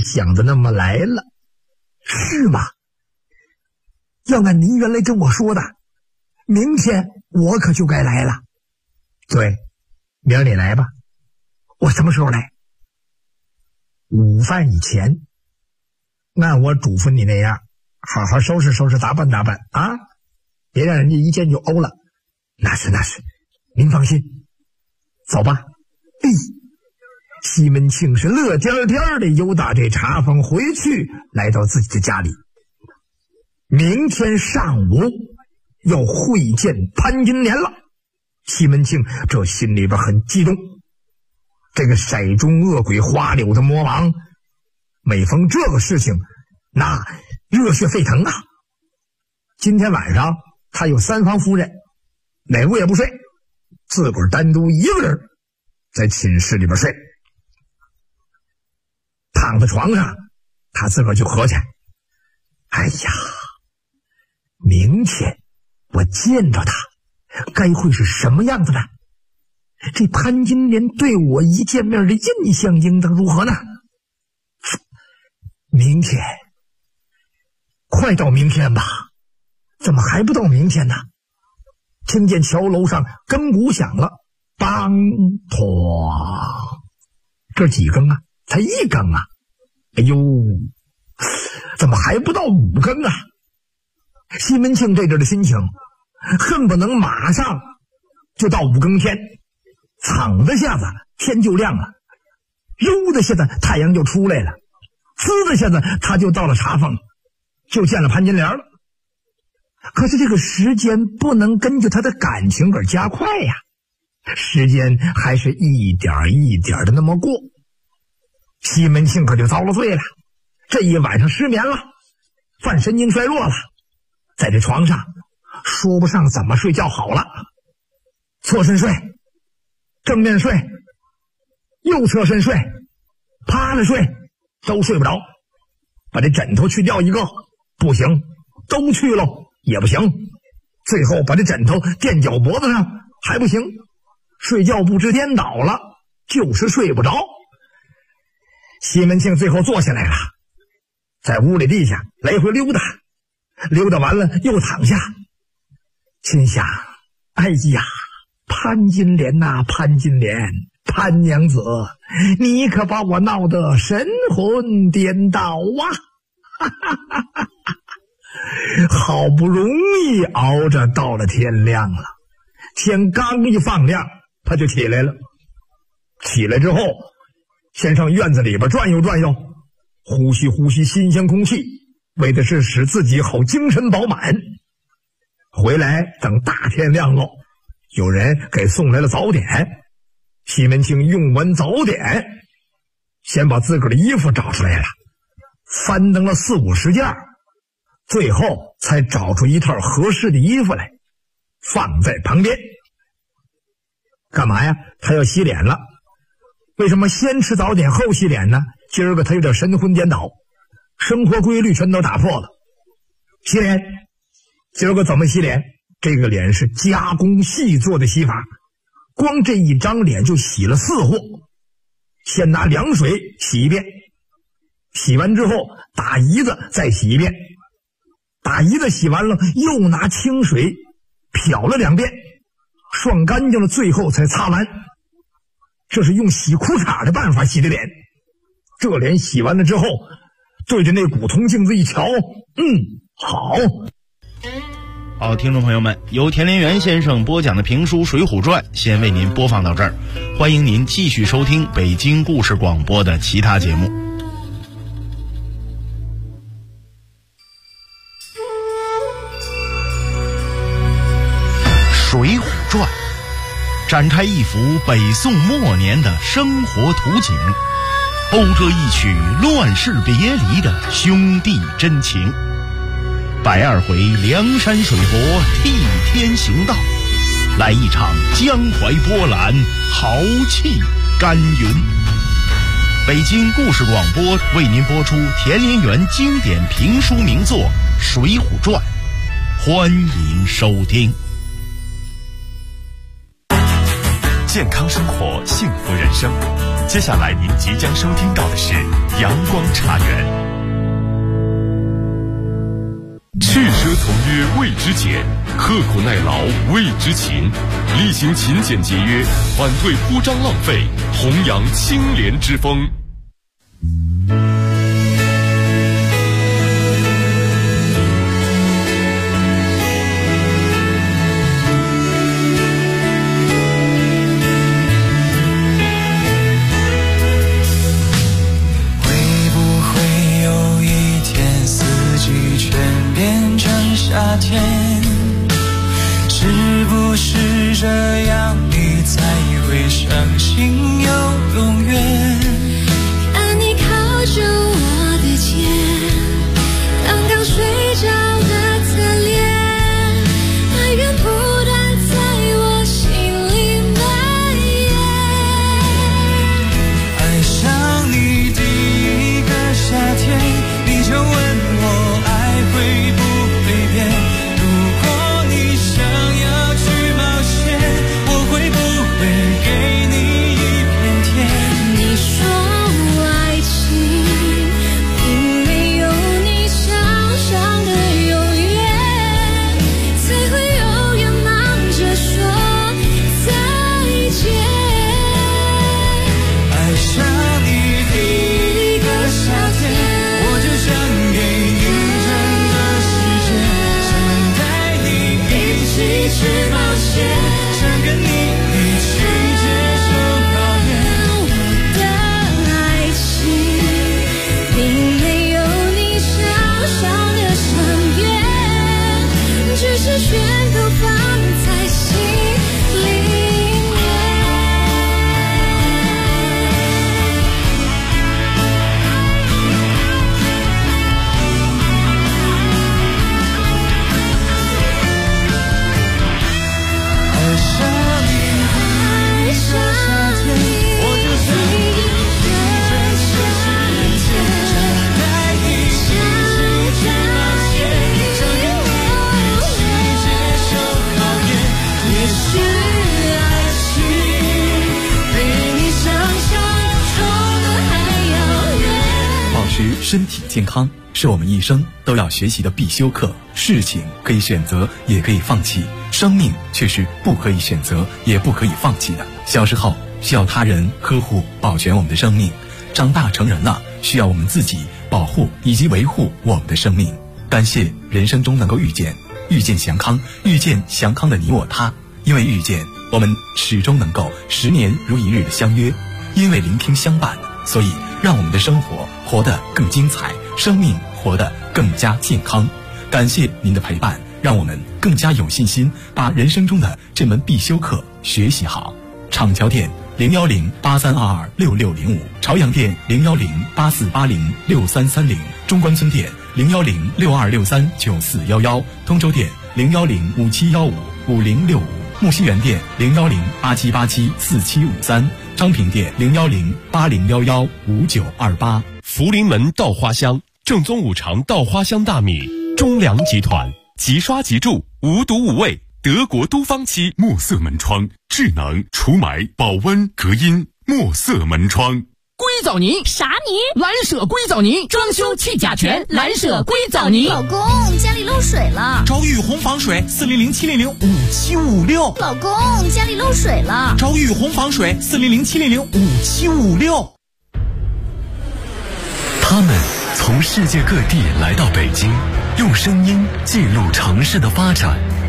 讲的那么来了。是吗？要按您原来跟我说的，明天我可就该来了。对，明儿你来吧。我什么时候来？午饭以前。按我嘱咐你那样，好好收拾收拾，打扮打扮啊，别让人家一见就欧了。那是，您放心。走吧。西门庆是乐颠颠的由打这茶坊回去，来到自己的家里。明天上午要会见潘金莲了。西门庆这心里边很激动。这个骰中恶鬼花柳的魔王，每逢这个事情，那热血沸腾啊！今天晚上他有3房夫人，哪屋也不睡，自个儿单独一个人在寝室里边睡。躺在床上，他自个儿就合计：哎呀，明天我见着他，该会是什么样子呢？这潘金莲对我一见面的印象应当如何呢？明天，快到明天吧，怎么还不到明天呢？听见桥楼上更鼓响了，梆哐，这几更啊？才1更啊！哎呦，怎么还不到5更啊？西门庆这阵的心情，恨不能马上就到5更天，噌的下子天就亮了，悠的下子太阳就出来了，呲的下子他就到了茶坊，就见了潘金莲了。可是这个时间不能根据他的感情而加快呀，时间还是一点一点的那么过。西门庆可就遭了罪了，这一晚上失眠了，犯神经衰弱了，在这床上说不上怎么睡觉好了，侧身睡，正面睡，右侧身睡，趴着睡，都睡不着。把这枕头去掉一个，不行，都去喽也不行，最后把这枕头垫脚脖子上还不行，睡觉不知颠倒了，就是睡不着。西门庆最后坐下来了，在屋里地下来回溜达，溜达完了又躺下，心想：哎呀，潘金莲呐，潘金莲，潘娘子，你可把我闹得神魂颠倒啊！好不容易熬着到了天亮了，天刚一放亮，他就起来了。起来之后，先上院子里边转悠转悠，呼吸呼吸新鲜空气，为的是使自己好精神饱满。回来等大天亮了，有人给送来了早点。西门庆用完早点，先把自个儿的衣服找出来了，翻腾了40-50件，最后才找出一套合适的衣服来，放在旁边。干嘛呀？他要洗脸了。为什么先吃早点后洗脸呢？今儿个他有点神魂颠倒，生活规律全都打破了。洗脸，今儿个怎么洗脸？这个脸是加工细做的洗法，光这一张脸就洗了4货。先拿凉水洗一遍，洗完之后打胰子再洗一遍，打胰子洗完了又拿清水漂了2遍，涮干净了，最后才擦完。这是用洗裤衩的办法洗的脸。这脸洗完了之后，对着那古铜镜子一瞧，好。 好，听众朋友们，由田连元先生播讲的评书《水浒传》先为您播放到这儿，欢迎您继续收听北京故事广播的其他节目。《水浒传》展开一幅北宋末年的生活图景，讴歌一曲乱世别离的兄弟真情。120回梁山水泊替天行道，来一场江淮波澜，豪气干云。北京故事广播为您播出田连元经典评书名作《水浒传》，欢迎收听。 健康生活，幸福人生。 接下来您即将收听到的是阳光茶园。 去奢从约谓之俭，刻苦耐劳谓之勤，厉行勤俭节约，反对铺张浪费，弘扬清廉之风。 夏天，是不是这样你才会相信有永远？ 看你靠着我的肩，刚刚睡着的侧脸，爱缘不断在我心里蔓延。 爱上你第一个夏天，你就问我爱会不如果你想要去冒险，我会不会给你一片天？ 你说爱情并没有你想象的永远，才会永远忙着说再见。 爱上你第一个夏天，我就想给你整个世界，去冒险，想跟你一起接受考验。 我的爱情并没有你想象的深远，只是全都放在心里面。 爱上你第一个夏天，我就想给你整个世界，想带你一起去冒险，想跟你一起接受考验。也许爱情比你想象中的还要远。 保持身体健康是我们一生都要学习的必修课。事情可以选择，也可以放弃，生命却是不可以选择，也不可以放弃的。小时候需要他人呵护保全我们的生命，长大成人了需要我们自己保护以及维护我们的生命。感谢人生中能够遇见祥康，遇见祥康的你我他。因为遇见，我们始终能够10年如一日的相约；因为聆听相伴，所以让我们的生活活得更精彩，生命活得更加健康。感谢您的陪伴，让我们更加有信心把人生中的这门必修课学习好。厂桥店01083226605，朝阳店01084806330，中关村店01062639411，通州店01057155065，木樨园店01087874753，昌平店01080115928。 福临门稻花香，正宗五常稻花香大米，中粮集团，即刷即住，无毒无味，德国都芳漆墨色门窗，智能除霾保温隔音，墨色门窗。 硅藻泥啥泥？ 蓝舍硅藻泥，装修去甲醛，蓝舍硅藻泥。 老公，家里漏水了， 找雨虹防水400-700-5756。 老公，家里漏水了， 找雨虹防水400-700-5756。 他们从世界各地来到北京，用声音记录城市的发展，